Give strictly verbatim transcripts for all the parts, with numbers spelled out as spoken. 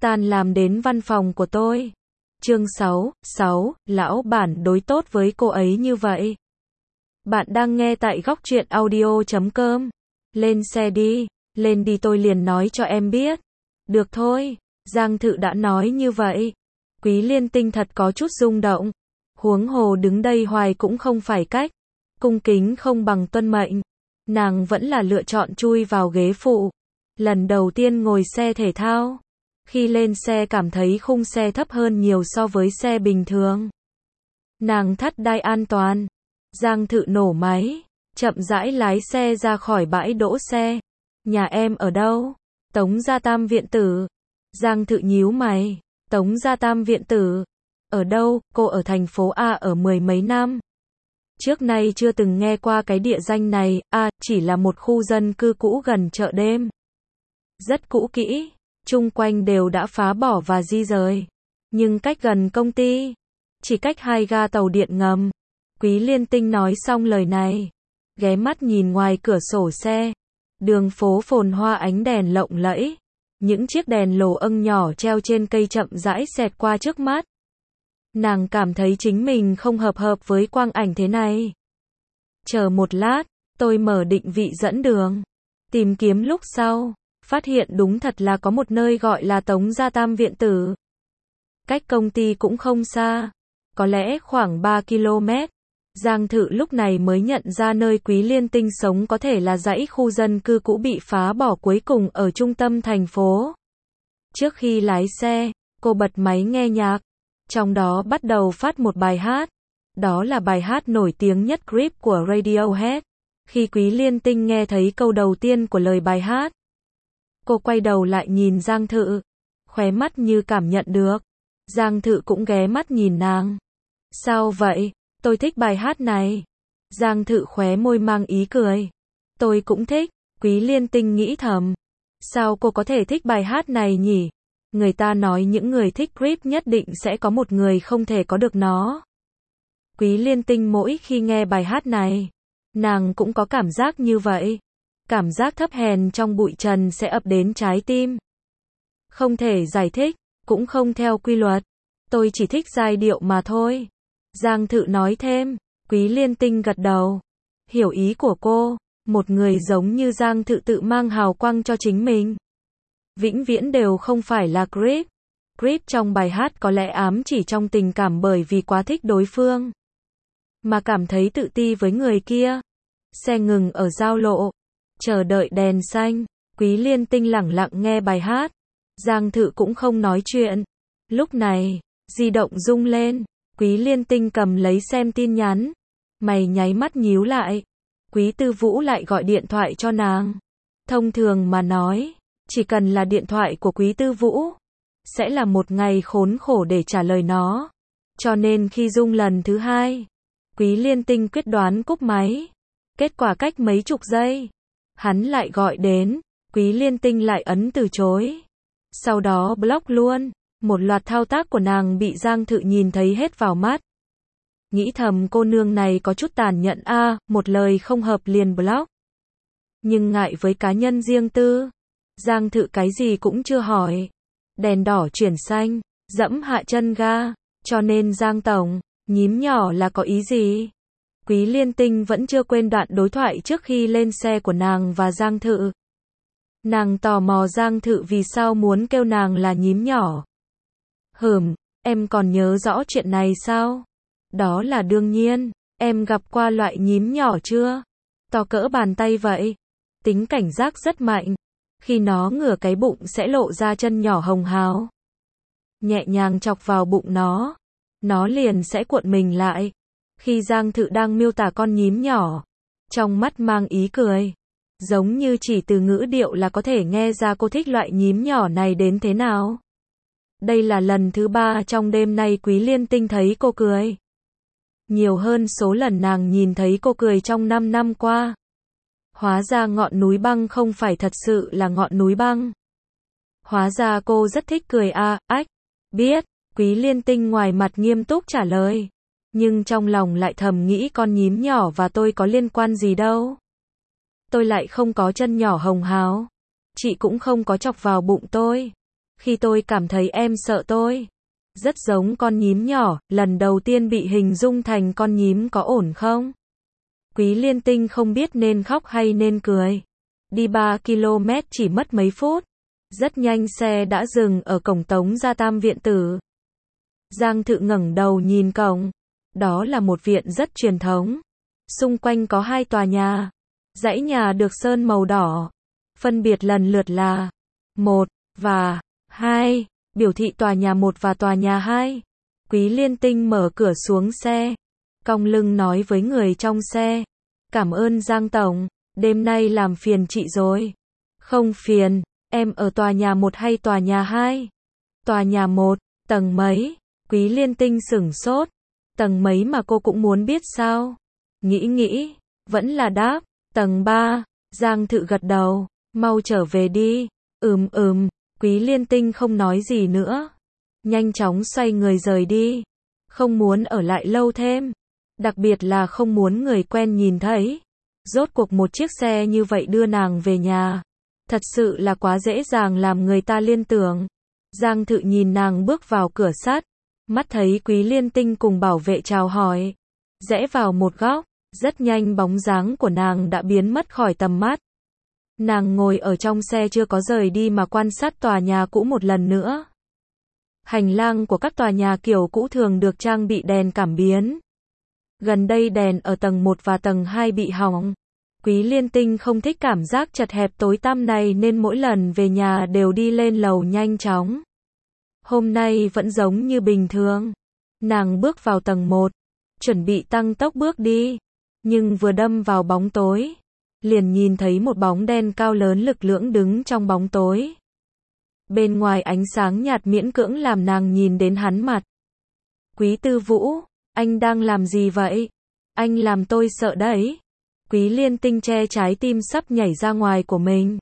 tan làm đến văn phòng của tôi. Chương sáu, sáu, lão bản đối tốt với cô ấy như vậy. Bạn đang nghe tại góc truyện audio chấm com. Lên xe đi, lên đi tôi liền nói cho em biết. Được thôi, Giang Thự đã nói như vậy. Quý Liên Tinh thật có chút rung động. Huống hồ đứng đây hoài cũng không phải cách. Cung kính không bằng tuân mệnh. Nàng vẫn là lựa chọn chui vào ghế phụ. Lần đầu tiên ngồi xe thể thao. Khi lên xe cảm thấy khung xe thấp hơn nhiều so với xe bình thường. Nàng thắt đai an toàn. Giang Thự nổ máy, chậm rãi lái xe ra khỏi bãi đỗ xe. Nhà em ở đâu? Tống Gia Tam Viện Tử. Giang Thự nhíu mày. Tống Gia Tam Viện Tử. Ở đâu? Cô ở thành phố A ở mười mấy năm. Trước nay chưa từng nghe qua cái địa danh này. A, chỉ là một khu dân cư cũ gần chợ đêm. Rất cũ kỹ. Chung quanh đều đã phá bỏ và di rời. Nhưng cách gần công ty. Chỉ cách hai ga tàu điện ngầm. Quý Liên Tinh nói xong lời này. Ghé mắt nhìn ngoài cửa sổ xe. Đường phố phồn hoa ánh đèn lộng lẫy. Những chiếc đèn lồ âng nhỏ treo trên cây chậm rãi xẹt qua trước mắt. Nàng cảm thấy chính mình không hợp hợp với quang ảnh thế này. Chờ một lát, tôi mở định vị dẫn đường. Tìm kiếm lúc sau. Phát hiện đúng thật là có một nơi gọi là Tống Gia Tam Viện Tử. Cách công ty cũng không xa. Có lẽ khoảng ba ki lô mét. Giang Thự lúc này mới nhận ra nơi Quý Liên Tinh sống có thể là dãy khu dân cư cũ bị phá bỏ cuối cùng ở trung tâm thành phố. Trước khi lái xe, cô bật máy nghe nhạc. Trong đó bắt đầu phát một bài hát. Đó là bài hát nổi tiếng nhất Creep của Radiohead. Khi Quý Liên Tinh nghe thấy câu đầu tiên của lời bài hát, cô quay đầu lại nhìn Giang Thự. Khóe mắt như cảm nhận được. Giang Thự cũng ghé mắt nhìn nàng. Sao vậy? Tôi thích bài hát này. Giang Thự khóe môi mang ý cười. Tôi cũng thích. Quý Liên Tinh nghĩ thầm. Sao cô có thể thích bài hát này nhỉ? Người ta nói những người thích Creep nhất định sẽ có một người không thể có được nó. Quý Liên Tinh mỗi khi nghe bài hát này, nàng cũng có cảm giác như vậy. Cảm giác thấp hèn trong bụi trần sẽ ập đến trái tim. Không thể giải thích, cũng không theo quy luật. Tôi chỉ thích giai điệu mà thôi. Giang Thự nói thêm. Quý Liên Tinh gật đầu. Hiểu ý của cô. Một người giống như Giang Thự tự mang hào quang cho chính mình. Vĩnh viễn đều không phải là Creep. Creep trong bài hát có lẽ ám chỉ trong tình cảm bởi vì quá thích đối phương. Mà cảm thấy tự ti với người kia. Xe ngừng ở giao lộ. Chờ đợi đèn xanh. Quý Liên Tinh lẳng lặng nghe bài hát. Giang Thự cũng không nói chuyện. Lúc này, di động rung lên. Quý Liên Tinh cầm lấy xem tin nhắn. Mày nháy mắt nhíu lại. Quý Tư Vũ lại gọi điện thoại cho nàng. Thông thường mà nói, chỉ cần là điện thoại của Quý Tư Vũ, sẽ là một ngày khốn khổ để trả lời nó. Cho nên khi rung lần thứ hai, Quý Liên Tinh quyết đoán cúp máy. Kết quả cách mấy chục giây, hắn lại gọi đến. Quý Liên Tinh lại ấn từ chối. Sau đó block luôn. Một loạt thao tác của nàng bị Giang Thự nhìn thấy hết vào mắt. Nghĩ thầm cô nương này có chút tàn nhẫn a, à, một lời không hợp liền block. Nhưng ngại với cá nhân riêng tư, Giang Thự cái gì cũng chưa hỏi. Đèn đỏ chuyển xanh, dẫm hạ chân ga, cho nên Giang tổng, nhím nhỏ là có ý gì? Quý Liên Tinh vẫn chưa quên đoạn đối thoại trước khi lên xe của nàng và Giang Thự. Nàng tò mò Giang Thự vì sao muốn kêu nàng là nhím nhỏ. Hừm, em còn nhớ rõ chuyện này sao? Đó là đương nhiên, em gặp qua loại nhím nhỏ chưa? To cỡ bàn tay vậy. Tính cảnh giác rất mạnh. Khi nó ngửa cái bụng sẽ lộ ra chân nhỏ hồng hào. Nhẹ nhàng chọc vào bụng nó, nó liền sẽ cuộn mình lại. Khi Giang Thự đang miêu tả con nhím nhỏ, trong mắt mang ý cười. Giống như chỉ từ ngữ điệu là có thể nghe ra cô thích loại nhím nhỏ này đến thế nào. Đây là lần thứ ba trong đêm nay Quý Liên Tinh thấy cô cười. Nhiều hơn số lần nàng nhìn thấy cô cười trong năm năm qua. Hóa ra ngọn núi băng không phải thật sự là ngọn núi băng. Hóa ra cô rất thích cười a, à, ách. Biết, Quý Liên Tinh ngoài mặt nghiêm túc trả lời. Nhưng trong lòng lại thầm nghĩ con nhím nhỏ và tôi có liên quan gì đâu. Tôi lại không có chân nhỏ hồng hào. Chị cũng không có chọc vào bụng tôi. Khi tôi cảm thấy em sợ tôi. Rất giống con nhím nhỏ, lần đầu tiên bị hình dung thành con nhím có ổn không? Quý Liên Tinh không biết nên khóc hay nên cười. Đi ba ki lô mét chỉ mất mấy phút. Rất nhanh xe đã dừng ở cổng Tống Gia Tam viện tử. Giang Thự ngẩng đầu nhìn cổng. Đó là một viện rất truyền thống. Xung quanh có hai tòa nhà. Dãy nhà được sơn màu đỏ. Phân biệt lần lượt là một và hai. Biểu thị tòa nhà một và tòa nhà hai. Quý Liên Tinh mở cửa xuống xe. Cong lưng nói với người trong xe. Cảm ơn Giang Tổng. Đêm nay làm phiền chị rồi. Không phiền. Em ở tòa nhà một hay tòa nhà hai? Tòa nhà một. Tầng mấy? Quý Liên Tinh sửng sốt. Tầng mấy mà cô cũng muốn biết sao? Nghĩ nghĩ. Vẫn là đáp. Tầng ba. Giang Thự gật đầu. Mau trở về đi. Ừm ừm. Quý Liên Tinh không nói gì nữa. Nhanh chóng xoay người rời đi. Không muốn ở lại lâu thêm. Đặc biệt là không muốn người quen nhìn thấy. Rốt cuộc một chiếc xe như vậy đưa nàng về nhà. Thật sự là quá dễ dàng làm người ta liên tưởng. Giang Thự nhìn nàng bước vào cửa sắt. Mắt thấy Quý Liên Tinh cùng bảo vệ chào hỏi. Rẽ vào một góc. Rất nhanh bóng dáng của nàng đã biến mất khỏi tầm mắt. Nàng ngồi ở trong xe chưa có rời đi mà quan sát tòa nhà cũ một lần nữa. Hành lang của các tòa nhà kiểu cũ thường được trang bị đèn cảm biến. Gần đây đèn ở tầng một và tầng hai bị hỏng. Quý Liên Tinh không thích cảm giác chật hẹp tối tăm này nên mỗi lần về nhà đều đi lên lầu nhanh chóng. Hôm nay vẫn giống như bình thường. Nàng bước vào tầng một, chuẩn bị tăng tốc bước đi. Nhưng vừa đâm vào bóng tối, liền nhìn thấy một bóng đen cao lớn lực lưỡng đứng trong bóng tối. Bên ngoài ánh sáng nhạt miễn cưỡng làm nàng nhìn đến hắn mặt. Quý Tư Vũ, anh đang làm gì vậy? Anh làm tôi sợ đấy. Quý Liên Tinh che trái tim sắp nhảy ra ngoài của mình.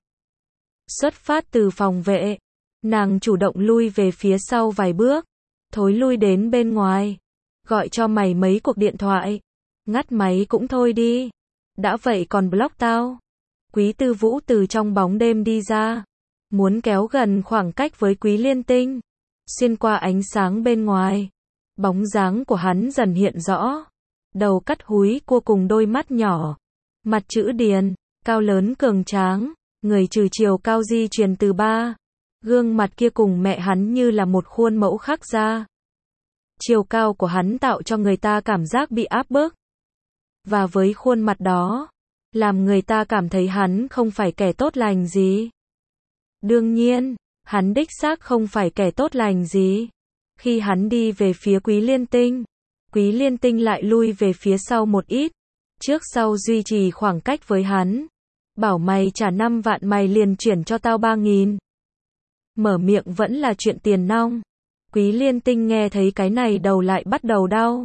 Xuất phát từ phòng vệ, nàng chủ động lui về phía sau vài bước, thối lui đến bên ngoài. Gọi cho mày mấy cuộc điện thoại. Ngắt máy cũng thôi đi. Đã vậy còn block tao. Quý Tư Vũ từ trong bóng đêm đi ra. Muốn kéo gần khoảng cách với Quý Liên Tinh. Xuyên qua ánh sáng bên ngoài. Bóng dáng của hắn dần hiện rõ. Đầu cắt húi cua cùng đôi mắt nhỏ. Mặt chữ điền, cao lớn cường tráng. Người trừ chiều cao di truyền từ ba. Gương mặt kia cùng mẹ hắn như là một khuôn mẫu khắc ra. Chiều cao của hắn tạo cho người ta cảm giác bị áp bức. Và với khuôn mặt đó, làm người ta cảm thấy hắn không phải kẻ tốt lành gì. Đương nhiên, hắn đích xác không phải kẻ tốt lành gì. Khi hắn đi về phía Quý Liên Tinh, Quý Liên Tinh lại lui về phía sau một ít, trước sau duy trì khoảng cách với hắn. Bảo mày trả năm vạn mày liền chuyển cho tao ba nghìn. Mở miệng vẫn là chuyện tiền nong. Quý Liên Tinh nghe thấy cái này đầu lại bắt đầu đau.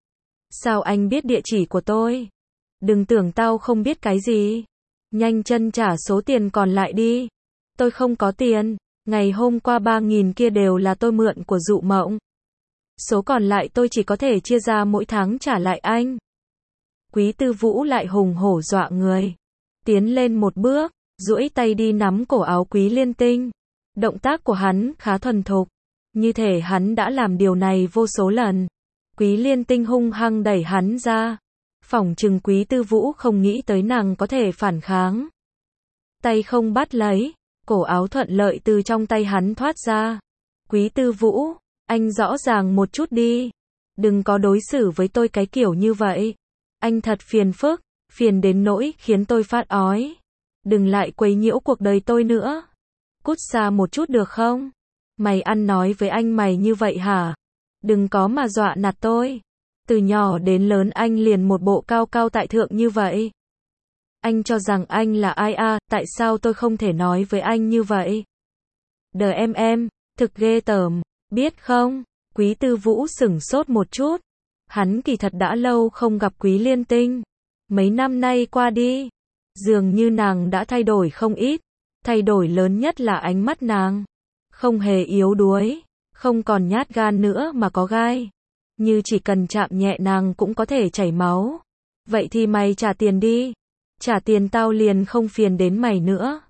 Sao anh biết địa chỉ của tôi? Đừng tưởng tao không biết cái gì. Nhanh chân trả số tiền còn lại đi. Tôi không có tiền. Ngày hôm qua ba nghìn kia đều là tôi mượn của Dụ Mộng. Số còn lại tôi chỉ có thể chia ra mỗi tháng trả lại anh. Quý Tư Vũ lại hùng hổ dọa người. Tiến lên một bước, duỗi tay đi nắm cổ áo Quý Liên Tinh. Động tác của hắn khá thuần thục. Như thể hắn đã làm điều này vô số lần. Quý Liên Tinh hung hăng đẩy hắn ra. Phỏng chừng Quý Tư Vũ không nghĩ tới nàng có thể phản kháng. Tay không bắt lấy, cổ áo thuận lợi từ trong tay hắn thoát ra. Quý Tư Vũ, anh rõ ràng một chút đi. Đừng có đối xử với tôi cái kiểu như vậy. Anh thật phiền phức, phiền đến nỗi khiến tôi phát ói. Đừng lại quấy nhiễu cuộc đời tôi nữa. Cút xa một chút được không? Mày ăn nói với anh mày như vậy hả? Đừng có mà dọa nạt tôi. Từ nhỏ đến lớn anh liền một bộ cao cao tại thượng như vậy. Anh cho rằng anh là ai à, tại sao tôi không thể nói với anh như vậy? Đờ em em, thực ghê tởm, biết không? Quý Tư Vũ sửng sốt một chút. Hắn kỳ thật đã lâu không gặp Quý Liên Tinh. Mấy năm nay qua đi, dường như nàng đã thay đổi không ít. Thay đổi lớn nhất là ánh mắt nàng. Không hề yếu đuối, không còn nhát gan nữa mà có gai. Như chỉ cần chạm nhẹ nàng cũng có thể chảy máu. Vậy thì mày trả tiền đi. Trả tiền tao liền không phiền đến mày nữa.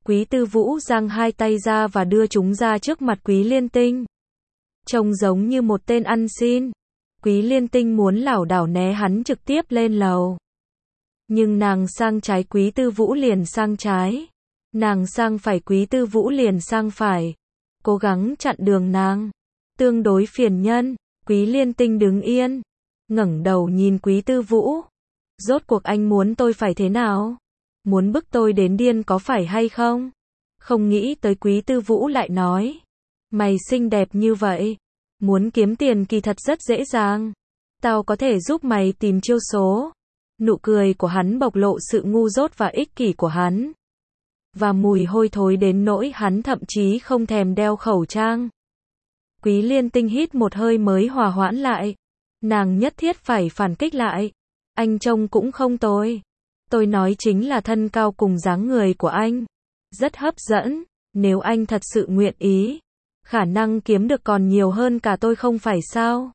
Quý Tư Vũ giang hai tay ra và đưa chúng ra trước mặt Quý Liên Tinh. Trông giống như một tên ăn xin. Quý Liên Tinh muốn lảo đảo né hắn trực tiếp lên lầu. Nhưng nàng sang trái Quý Tư Vũ liền sang trái. Nàng sang phải Quý Tư Vũ liền sang phải. Cố gắng chặn đường nàng. Tương đối phiền nhân. Quý Liên Tinh đứng yên. Ngẩng đầu nhìn Quý Tư Vũ. Rốt cuộc anh muốn tôi phải thế nào? Muốn bức tôi đến điên có phải hay không? Không nghĩ tới Quý Tư Vũ lại nói. Mày xinh đẹp như vậy. Muốn kiếm tiền kỳ thật rất dễ dàng. Tao có thể giúp mày tìm chiêu số. Nụ cười của hắn bộc lộ sự ngu dốt và ích kỷ của hắn. Và mùi hôi thối đến nỗi hắn thậm chí không thèm đeo khẩu trang. Quý Liên Tinh hít một hơi mới hòa hoãn lại. Nàng nhất thiết phải phản kích lại. Anh trông cũng không tồi. Tôi nói chính là thân cao cùng dáng người của anh. Rất hấp dẫn. Nếu anh thật sự nguyện ý. Khả năng kiếm được còn nhiều hơn cả tôi không phải sao?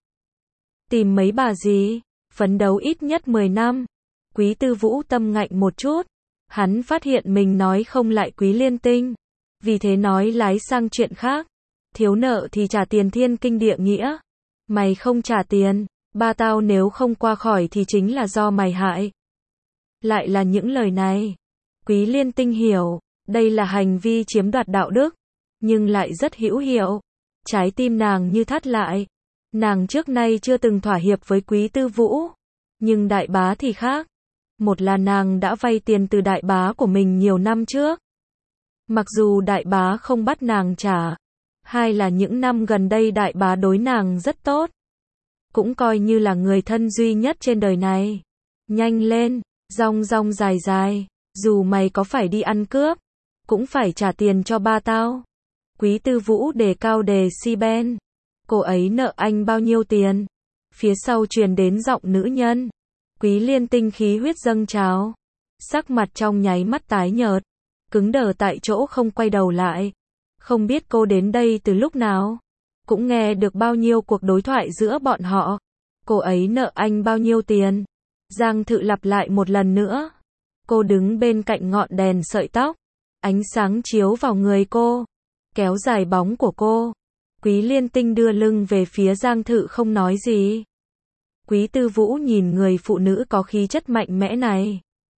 Tìm mấy bà gì? Phấn đấu ít nhất mười năm. Quý Tư Vũ tâm ngạnh một chút. Hắn phát hiện mình nói không lại Quý Liên Tinh. Vì thế nói lái sang chuyện khác. Thiếu nợ thì trả tiền thiên kinh địa nghĩa. Mày không trả tiền, ba tao nếu không qua khỏi thì chính là do mày hại. Lại là những lời này. Quý Liên Tinh hiểu, đây là hành vi chiếm đoạt đạo đức, nhưng lại rất hữu hiệu. Trái tim nàng như thắt lại. Nàng trước nay chưa từng thỏa hiệp với Quý Tư Vũ. Nhưng đại bá thì khác. Một là nàng đã vay tiền từ đại bá của mình nhiều năm trước. Mặc dù đại bá không bắt nàng trả. Hai là những năm gần đây đại bá đối nàng rất tốt. Cũng coi như là người thân duy nhất trên đời này. Nhanh lên, rong rong dài dài. Dù mày có phải đi ăn cướp, cũng phải trả tiền cho ba tao. Quý Tư Vũ đề cao đề si ben. Cô ấy nợ anh bao nhiêu tiền? Phía sau truyền đến giọng nữ nhân. Quý Liên Tinh khí huyết dâng trào. Sắc mặt trong nháy mắt tái nhợt. Cứng đờ tại chỗ không quay đầu lại. Không biết cô đến đây từ lúc nào. Cũng nghe được bao nhiêu cuộc đối thoại giữa bọn họ. Cô ấy nợ anh bao nhiêu tiền? Giang Thự lặp lại một lần nữa. Cô đứng bên cạnh ngọn đèn sợi tóc. Ánh sáng chiếu vào người cô. Kéo dài bóng của cô. Quý Liên Tinh đưa lưng về phía Giang Thự không nói gì. Quý Tư Vũ nhìn người phụ nữ có khí chất mạnh mẽ này.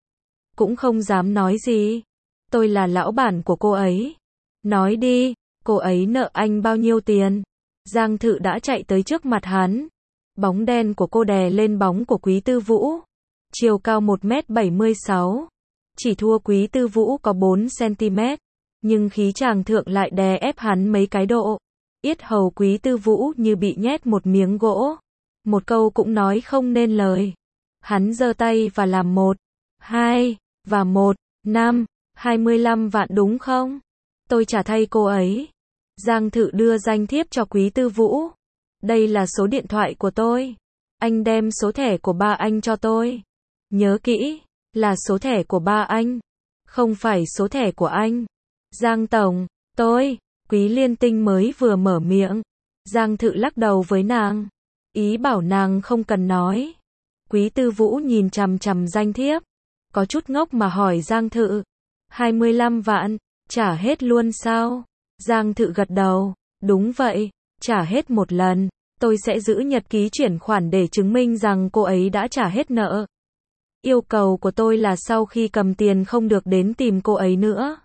Cũng không dám nói gì. Tôi là lão bản của cô ấy. Nói đi, cô ấy nợ anh bao nhiêu tiền? Giang Thự đã chạy tới trước mặt hắn. Bóng đen của cô đè lên bóng của Quý Tư Vũ. Chiều cao một mét bảy mươi sáu. Chỉ thua Quý Tư Vũ có bốn xăng-ti-mét. Nhưng khí chàng thượng lại đè ép hắn mấy cái độ. Yết hầu Quý Tư Vũ như bị nhét một miếng gỗ. Một câu cũng nói không nên lời. Hắn giơ tay và làm một, hai, và một, năm, hai mươi lăm vạn đúng không? Tôi trả thay cô ấy. Giang Thự đưa danh thiếp cho Quý Tư Vũ. Đây là số điện thoại của tôi. Anh đem số thẻ của ba anh cho tôi. Nhớ kỹ, là số thẻ của ba anh. Không phải số thẻ của anh. Giang Tổng, tôi, Quý Liên Tinh mới vừa mở miệng. Giang Thự lắc đầu với nàng. Ý bảo nàng không cần nói. Quý Tư Vũ nhìn chằm chằm danh thiếp. Có chút ngốc mà hỏi Giang Thự. hai mươi lăm vạn, trả hết luôn sao? Giang Thự gật đầu. Đúng vậy, trả hết một lần. Tôi sẽ giữ nhật ký chuyển khoản để chứng minh rằng cô ấy đã trả hết nợ. Yêu cầu của tôi là sau khi cầm tiền không được đến tìm cô ấy nữa.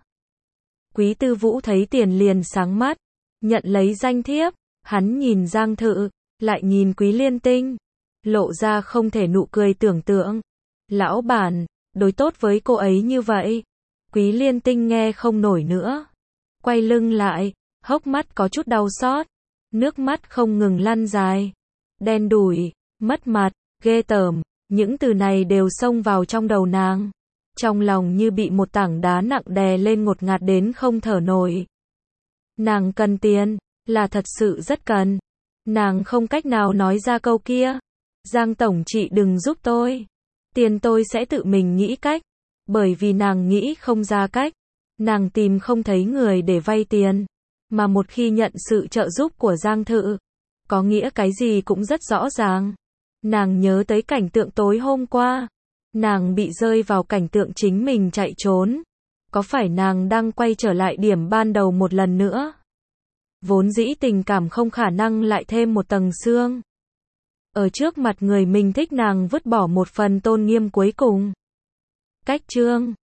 Quý Tư Vũ thấy tiền liền sáng mắt. Nhận lấy danh thiếp. Hắn nhìn Giang Thự. Lại nhìn Quý Liên Tinh. Lộ ra không thể nụ cười tưởng tượng. Lão bản, đối tốt với cô ấy như vậy. Quý Liên Tinh nghe không nổi nữa. Quay lưng lại. Hốc mắt có chút đau xót. Nước mắt không ngừng lăn dài. Đen đủi, mất mặt, ghê tởm. Những từ này đều xông vào trong đầu nàng. Trong lòng như bị một tảng đá nặng đè lên ngột ngạt đến không thở nổi. Nàng cần tiền, là thật sự rất cần. Nàng không cách nào nói ra câu kia. Giang Tổng chị đừng giúp tôi. Tiền tôi sẽ tự mình nghĩ cách. Bởi vì nàng nghĩ không ra cách. Nàng tìm không thấy người để vay tiền. Mà một khi nhận sự trợ giúp của Giang Thự, có nghĩa cái gì cũng rất rõ ràng. Nàng nhớ tới cảnh tượng tối hôm qua. Nàng bị rơi vào cảnh tượng chính mình chạy trốn. Có phải nàng đang quay trở lại điểm ban đầu một lần nữa? Vốn dĩ tình cảm không khả năng lại thêm một tầng xương. Ở trước mặt người mình thích nàng vứt bỏ một phần tôn nghiêm cuối cùng. Cách chương